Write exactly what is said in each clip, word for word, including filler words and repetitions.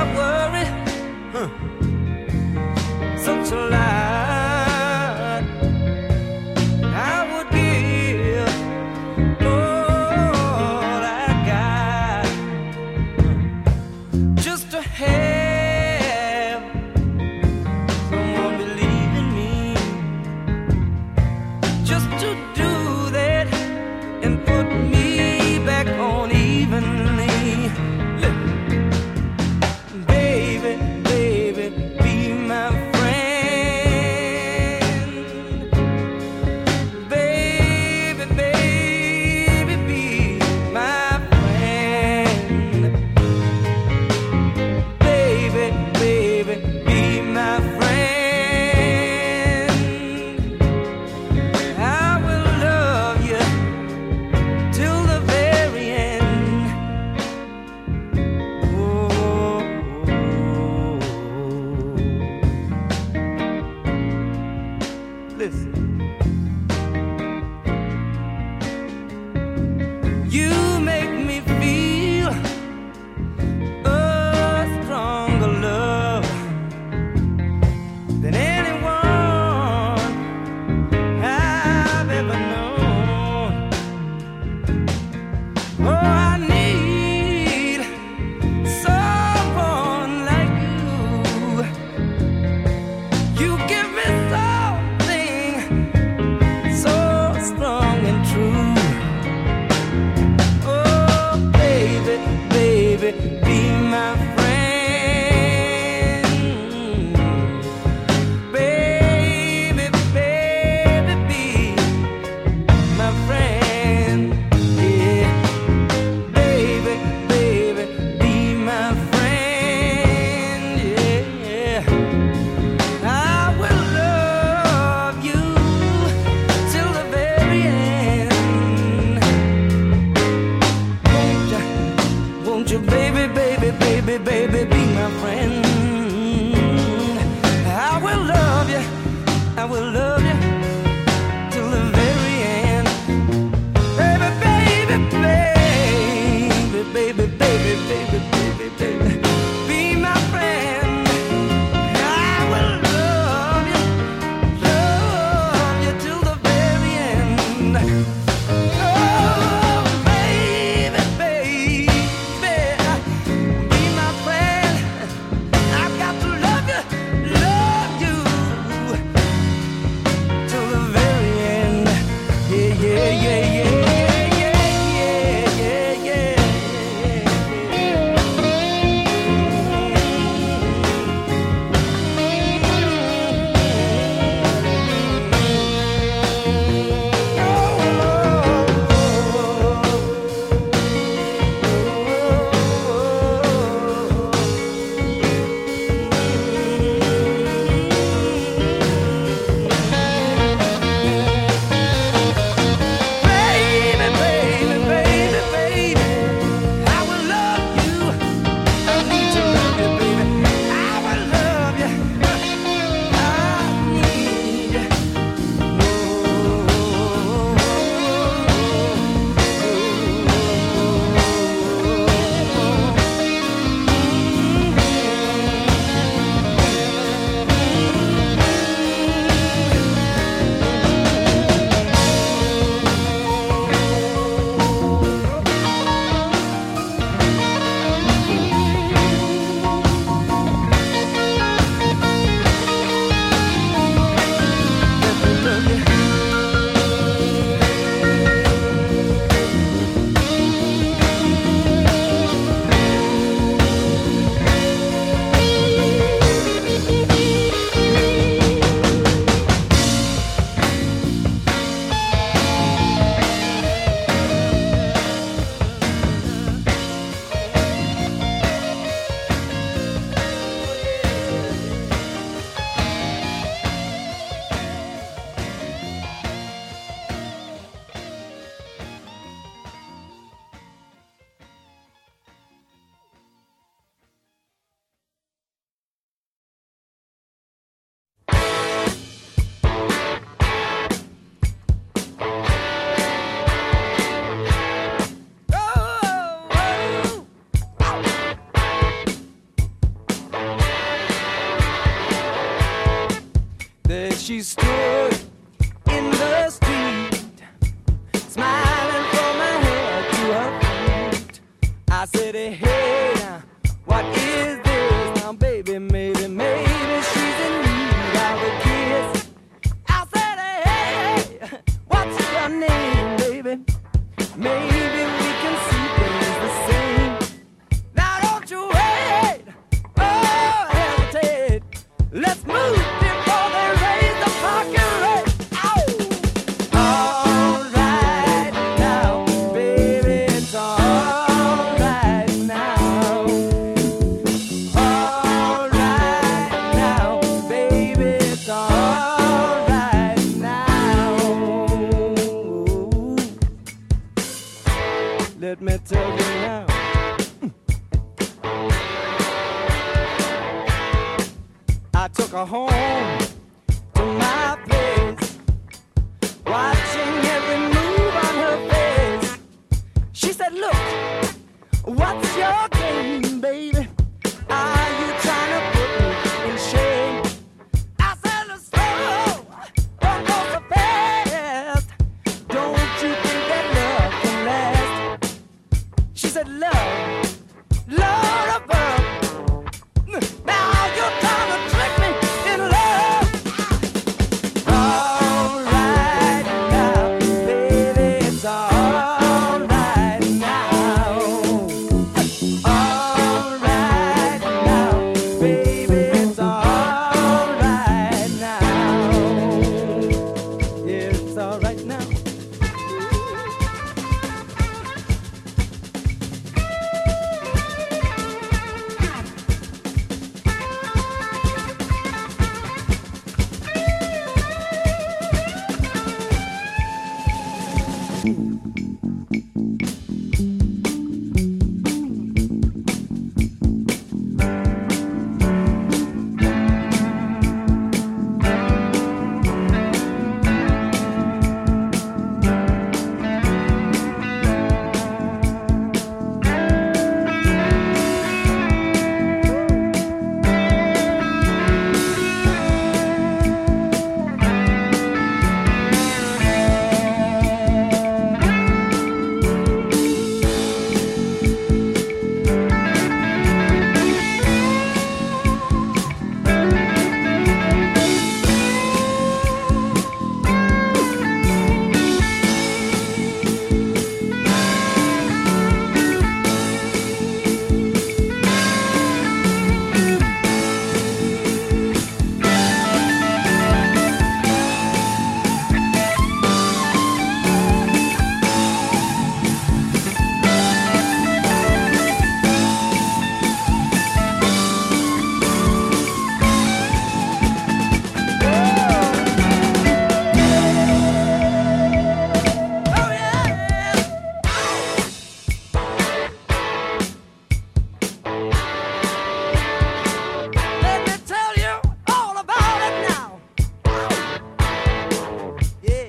worry, huh. Such a lie. I would give all I got just to have someone believe in me, just to do that and put me back on evenly. Baby, baby, be my friend. Baby, baby, be my friend. Baby, baby, be my friend. I will love you till the very end. Oh, listen. You make me feel a stronger love than anyone I've ever known. Oh, I need someone like you. You give me something so strong and true. Oh, baby, baby, be my friend. Baby, baby, be my friend. Yeah. Baby, baby, be my friend. Yeah. I will love you till the very end. Won't you, won't you, baby, baby, baby, baby, be my friend? I will love you, I will love you till the very end. Baby, baby, baby, baby, baby, baby, baby, baby, be my friend. I will love you, love you till the very end. Oh, baby, baby, be my friend. She stood in the street, smiling from her head to her feet. I said, hey, now, what is this? Now, baby, maybe, maybe she's in need of a kiss. I said, hey, what's your name, baby? Maybe we can see things the same. Now, don't you wait, oh, hesitate. Let's move before they raise the parking rate. Ow! All right now, baby, it's all right now. All right now, baby, it's all right now. Let me tell you now. I took her home to my place, watching every move on her face. She said, look, what's your game, baby? Are you trying to put me in shame? I said, let's slow, don't go so fast. Don't you think that love can last? She said, love, Lord above. Now you're trying to trick me in love. All right now, baby, it's all right now. All right now, baby, it's all right now. Yeah, it's all right now. Let me tell you all about it now. Yeah.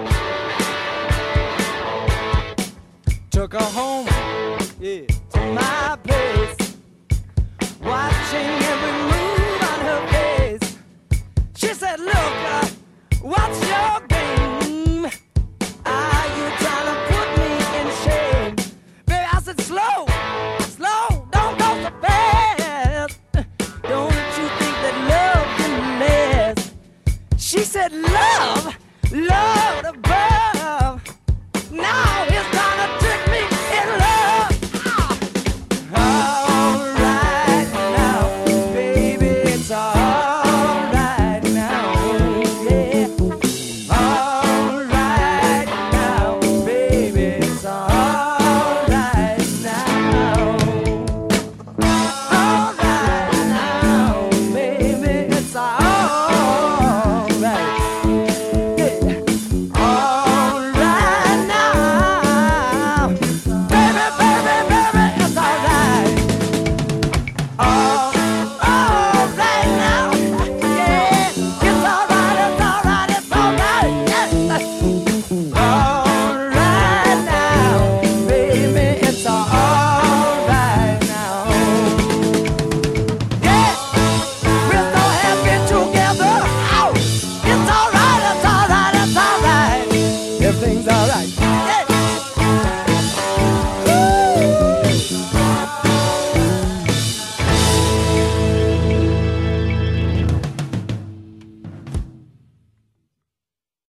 Took her home, yeah, to my place, watching every move on her face. She said, look, uh, what's your game? Are you trying to put me in shame? Baby, I said, slow, slow, don't go so fast. Don't you think that love can last? She said, love, love.